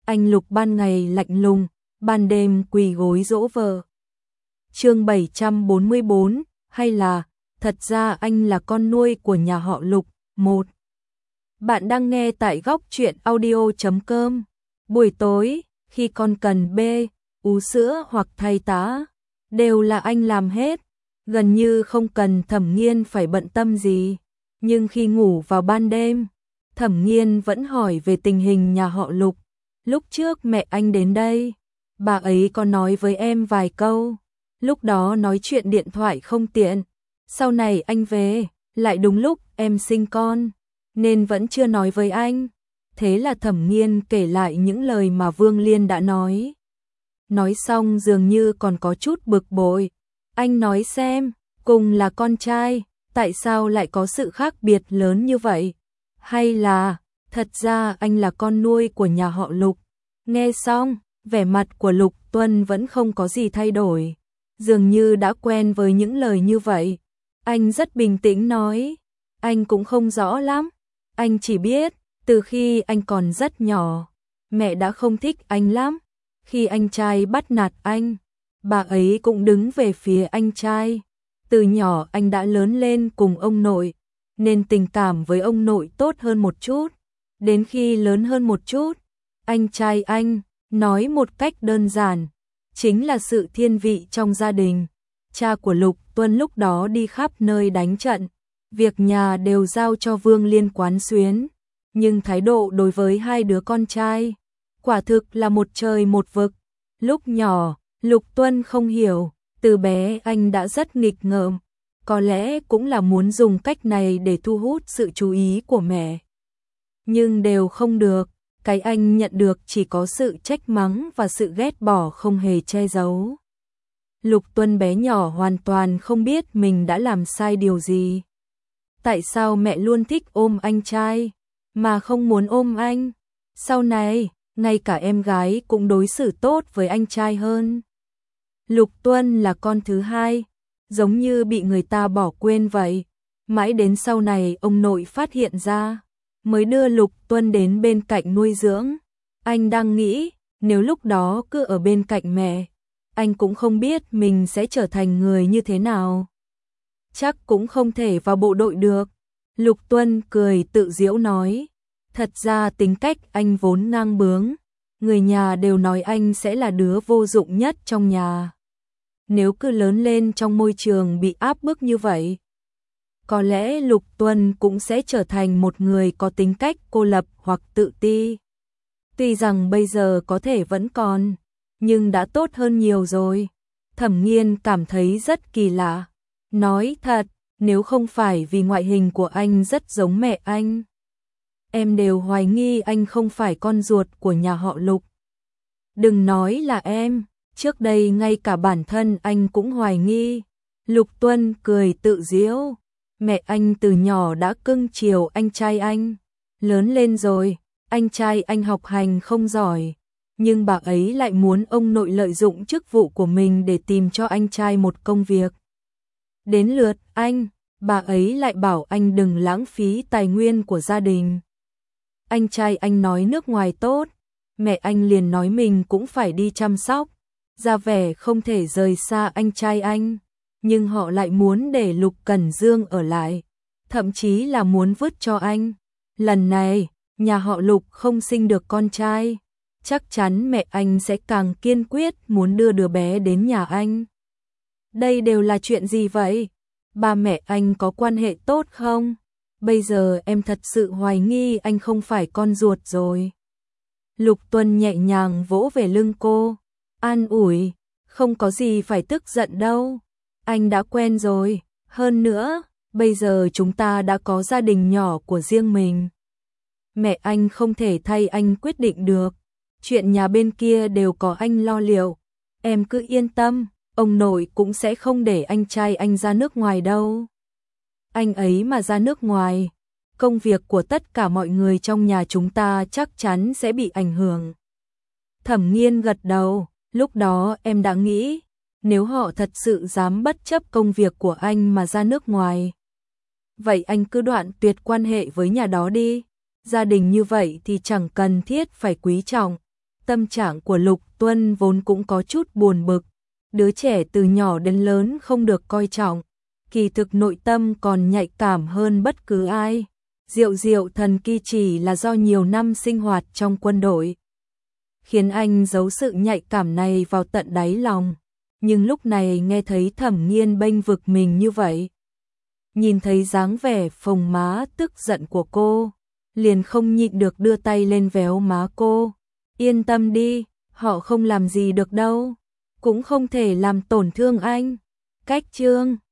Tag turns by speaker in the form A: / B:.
A: anh Lục ban ngày lạnh lùng, ban đêm quỳ gối dỗ vợ. Chương 744, hay là thật ra anh là con nuôi của nhà họ Lục. 1. Bạn đang nghe tại góc truyện audio.com. Buổi tối, khi con cần bê, ú sữa hoặc thay tã, đều là anh làm hết, gần như không cần Thẩm Nghiên phải bận tâm gì. Nhưng khi ngủ vào ban đêm, Thẩm Nghiên vẫn hỏi về tình hình nhà họ Lục. Lúc trước mẹ anh đến đây, bà ấy có nói với em vài câu, lúc đó nói chuyện điện thoại không tiện. Sau này anh về, lại đúng lúc em sinh con, nên vẫn chưa nói với anh. Thế là Thẩm Nghiên kể lại những lời mà Vương Liên đã nói. Nói xong dường như còn có chút bực bội. Anh nói xem, cùng là con trai, tại sao lại có sự khác biệt lớn như vậy? Hay là, thật ra anh là con nuôi của nhà họ Lục? Nghe xong, vẻ mặt của Lục Tuân vẫn không có gì thay đổi. Dường như đã quen với những lời như vậy. Anh rất bình tĩnh nói, anh cũng không rõ lắm. Anh chỉ biết, từ khi anh còn rất nhỏ, mẹ đã không thích anh lắm. Khi anh trai bắt nạt anh, bà ấy cũng đứng về phía anh trai. Từ nhỏ anh đã lớn lên cùng ông nội, nên tình cảm với ông nội tốt hơn một chút. Đến khi lớn hơn một chút, anh trai anh, nói một cách đơn giản, chính là sự thiên vị trong gia đình. Cha của Lục Tuân lúc đó đi khắp nơi đánh trận, việc nhà đều giao cho Vương Liên quán xuyến. Nhưng thái độ đối với hai đứa con trai, quả thực là một trời một vực. Lúc nhỏ, Lục Tuân không hiểu, từ bé anh đã rất nghịch ngợm, có lẽ cũng là muốn dùng cách này để thu hút sự chú ý của mẹ. Nhưng đều không được, cái anh nhận được chỉ có sự trách mắng và sự ghét bỏ không hề che giấu. Lục Tuân bé nhỏ hoàn toàn không biết mình đã làm sai điều gì. Tại sao mẹ luôn thích ôm anh trai, mà không muốn ôm anh? Sau này, ngay cả em gái cũng đối xử tốt với anh trai hơn. Lục Tuân là con thứ hai, giống như bị người ta bỏ quên vậy. Mãi đến sau này ông nội phát hiện ra, mới đưa Lục Tuân đến bên cạnh nuôi dưỡng. Anh đang nghĩ, nếu lúc đó cứ ở bên cạnh mẹ, anh cũng không biết mình sẽ trở thành người như thế nào. Chắc cũng không thể vào bộ đội được. Lục Tuân cười tự giễu nói, thật ra tính cách anh vốn ngang bướng, người nhà đều nói anh sẽ là đứa vô dụng nhất trong nhà. Nếu cứ lớn lên trong môi trường bị áp bức như vậy, có lẽ Lục Tuân cũng sẽ trở thành một người có tính cách cô lập hoặc tự ti. Tuy rằng bây giờ có thể vẫn còn, nhưng đã tốt hơn nhiều rồi. Thẩm Nghiên cảm thấy rất kỳ lạ. Nói thật, nếu không phải vì ngoại hình của anh rất giống mẹ anh, em đều hoài nghi anh không phải con ruột của nhà họ Lục. Đừng nói là em, trước đây ngay cả bản thân anh cũng hoài nghi. Lục Tuân cười tự giễu, mẹ anh từ nhỏ đã cưng chiều anh trai anh. Lớn lên rồi, anh trai anh học hành không giỏi, nhưng bà ấy lại muốn ông nội lợi dụng chức vụ của mình để tìm cho anh trai một công việc. Đến lượt anh, bà ấy lại bảo anh đừng lãng phí tài nguyên của gia đình. Anh trai anh nói nước ngoài tốt, mẹ anh liền nói mình cũng phải đi chăm sóc, ra vẻ không thể rời xa anh trai anh, nhưng họ lại muốn để Lục Cẩn Dương ở lại, thậm chí là muốn vứt cho anh. Lần này, nhà họ Lục không sinh được con trai, chắc chắn mẹ anh sẽ càng kiên quyết muốn đưa đứa bé đến nhà anh. Đây đều là chuyện gì vậy? Ba mẹ anh có quan hệ tốt không? Bây giờ em thật sự hoài nghi anh không phải con ruột rồi. Lục Tuân nhẹ nhàng vỗ về lưng cô, an ủi, không có gì phải tức giận đâu. Anh đã quen rồi, hơn nữa, bây giờ chúng ta đã có gia đình nhỏ của riêng mình. Mẹ anh không thể thay anh quyết định được, chuyện nhà bên kia đều có anh lo liệu. Em cứ yên tâm, ông nội cũng sẽ không để anh trai anh ra nước ngoài đâu. Anh ấy mà ra nước ngoài, công việc của tất cả mọi người trong nhà chúng ta chắc chắn sẽ bị ảnh hưởng. Thẩm Nghiên gật đầu, lúc đó em đã nghĩ, nếu họ thật sự dám bất chấp công việc của anh mà ra nước ngoài, vậy anh cứ đoạn tuyệt quan hệ với nhà đó đi. Gia đình như vậy thì chẳng cần thiết phải quý trọng. tâm trạng của Lục Tuân vốn cũng có chút buồn bực. Đứa trẻ từ nhỏ đến lớn không được coi trọng, kỳ thực nội tâm còn nhạy cảm hơn bất cứ ai. Diệu diệu thần kỳ chỉ là do nhiều năm sinh hoạt trong quân đội, khiến anh giấu sự nhạy cảm này vào tận đáy lòng. Nhưng lúc này nghe thấy Thẩm Nghiên bênh vực mình như vậy, nhìn thấy dáng vẻ phồng má tức giận của cô, liền không nhịn được đưa tay lên véo má cô. Yên tâm đi, họ không làm gì được đâu, cũng không thể làm tổn thương anh. Cách chương